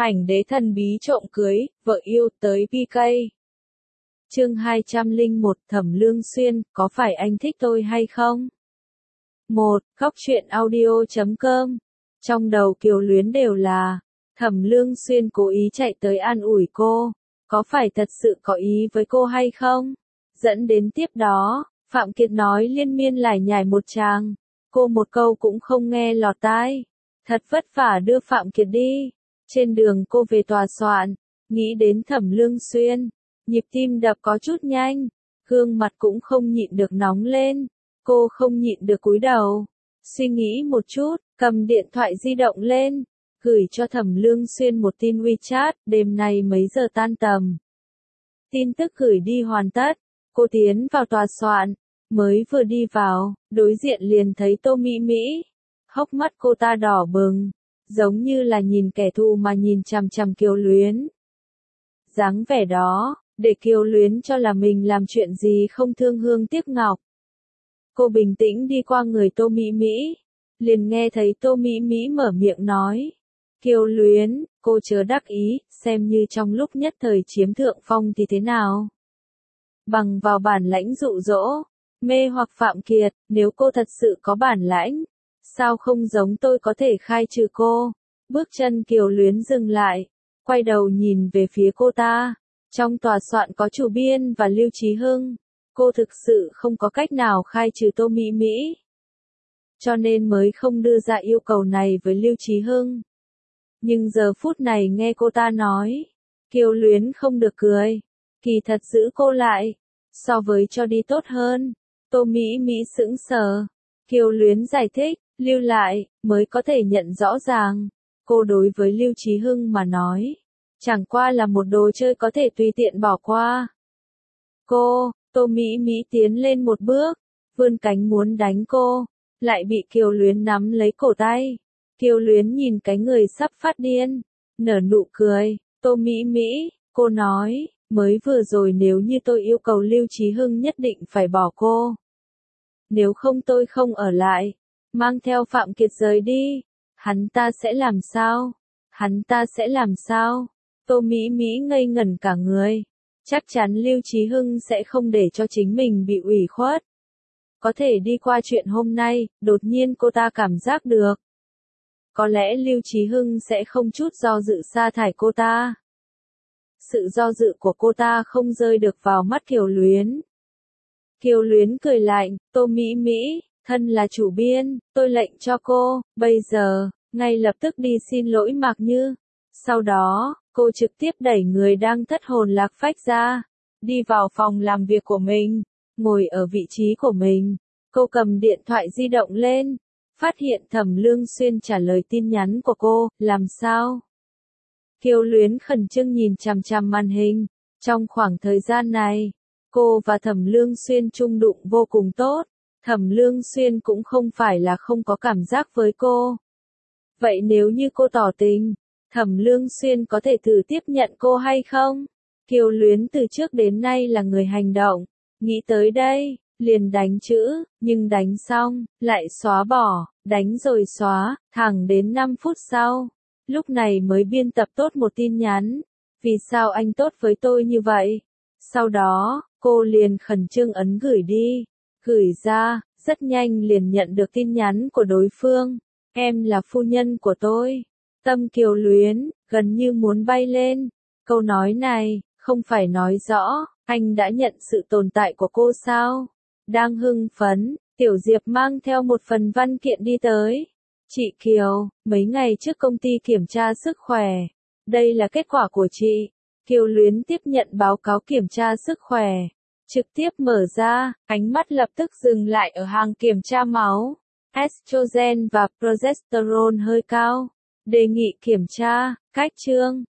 Ảnh đế thần bí trộm cưới, vợ yêu tới PK. Chương 201 Thẩm Lương Xuyên, có phải anh thích tôi hay không? 1. Góc truyện audio.com. Trong đầu Kiều Luyến đều là, Thẩm Lương Xuyên cố ý chạy tới an ủi cô, có phải thật sự có ý với cô hay không? Dẫn đến tiếp đó, Phạm Kiệt nói liên miên lải nhải một tràng, cô một câu cũng không nghe lọt tai. Thật vất vả đưa Phạm Kiệt đi. Trên đường cô về tòa soạn, nghĩ đến Thẩm Lương Xuyên, nhịp tim đập có chút nhanh, gương mặt cũng không nhịn được nóng lên, cô không nhịn được cúi đầu, suy nghĩ một chút, cầm điện thoại di động lên, gửi cho Thẩm Lương Xuyên một tin WeChat, đêm nay mấy giờ tan tầm. Tin tức gửi đi hoàn tất, cô tiến vào tòa soạn, mới vừa đi vào, đối diện liền thấy Tô Mỹ Mỹ, hốc mắt cô ta đỏ bừng, giống như là nhìn kẻ thù mà nhìn chằm chằm Kiều Luyến. Dáng vẻ đó, để Kiều Luyến cho là mình làm chuyện gì không thương hương tiếc ngọc. Cô bình tĩnh đi qua người Tô Mỹ Mỹ, liền nghe thấy Tô Mỹ Mỹ mở miệng nói. Kiều Luyến, cô chớ đắc ý, xem như trong lúc nhất thời chiếm thượng phong thì thế nào. Bằng vào bản lãnh dụ dỗ, mê hoặc Phạm Kiệt, nếu cô thật sự có bản lãnh, sao không giống tôi có thể khai trừ cô? Bước chân Kiều Luyến dừng lại, quay đầu nhìn về phía cô ta. Trong tòa soạn có chủ biên và Lưu Chí Hưng, cô thực sự không có cách nào khai trừ Tô Mỹ Mỹ. Cho nên mới không đưa ra yêu cầu này với Lưu Chí Hưng. Nhưng giờ phút này nghe cô ta nói, Kiều Luyến không được cười, kỳ thật giữ cô lại, so với cho đi tốt hơn. Tô Mỹ Mỹ sững sờ, Kiều Luyến giải thích, lưu lại, mới có thể nhận rõ ràng. Cô đối với Lưu Chí Hưng mà nói, chẳng qua là một đồ chơi có thể tùy tiện bỏ qua. Tô Mỹ Mỹ tiến lên một bước, vươn cánh muốn đánh cô, lại bị Kiều Luyến nắm lấy cổ tay. Kiều Luyến nhìn cái người sắp phát điên, nở nụ cười. Tô Mỹ Mỹ, cô nói, mới vừa rồi nếu như tôi yêu cầu Lưu Chí Hưng nhất định phải bỏ cô. Nếu không tôi không ở lại, mang theo Phạm Kiệt rời đi, hắn ta sẽ làm sao? Hắn ta sẽ làm sao? Tô Mỹ Mỹ ngây ngẩn cả người. Chắc chắn Lưu Chí Hưng sẽ không để cho chính mình bị ủy khuất. Có thể đi qua chuyện hôm nay, đột nhiên cô ta cảm giác được. Có lẽ Lưu Chí Hưng sẽ không chút do dự sa thải cô ta. Sự do dự của cô ta không rơi được vào mắt Kiều Luyến. Kiều Luyến cười lạnh, Tô Mỹ Mỹ, thân là chủ biên, tôi lệnh cho cô, bây giờ, ngay lập tức đi xin lỗi Mạc Như. Sau đó, cô trực tiếp đẩy người đang thất hồn lạc phách ra, đi vào phòng làm việc của mình, ngồi ở vị trí của mình. Cô cầm điện thoại di động lên, phát hiện Thẩm Lương Xuyên trả lời tin nhắn của cô, làm sao? Kiều Luyến khẩn trương nhìn chằm chằm màn hình, trong khoảng thời gian này, cô và Thẩm Lương Xuyên chung đụng vô cùng tốt, Thẩm Lương Xuyên cũng không phải là không có cảm giác với cô. Vậy nếu như cô tỏ tình, Thẩm Lương Xuyên có thể thử tiếp nhận cô hay không? Kiều Luyến từ trước đến nay là người hành động, nghĩ tới đây, liền đánh chữ, nhưng đánh xong, lại xóa bỏ, đánh rồi xóa, thẳng đến 5 phút sau. Lúc này mới biên tập tốt một tin nhắn, vì sao anh tốt với tôi như vậy? Sau đó, cô liền khẩn trương ấn gửi đi, gửi ra, rất nhanh liền nhận được tin nhắn của đối phương, em là phu nhân của tôi. Tâm Kiều Luyến, gần như muốn bay lên, câu nói này, không phải nói rõ, anh đã nhận sự tồn tại của cô sao? Đang hưng phấn, Tiểu Diệp mang theo một phần văn kiện đi tới. Chị Kiều, mấy ngày trước công ty kiểm tra sức khỏe. Đây là kết quả của chị. Kiều Luyến tiếp nhận báo cáo kiểm tra sức khỏe. Trực tiếp mở ra, ánh mắt lập tức dừng lại ở hàng kiểm tra máu. Estrogen và progesterone hơi cao. Đề nghị kiểm tra, cách chương,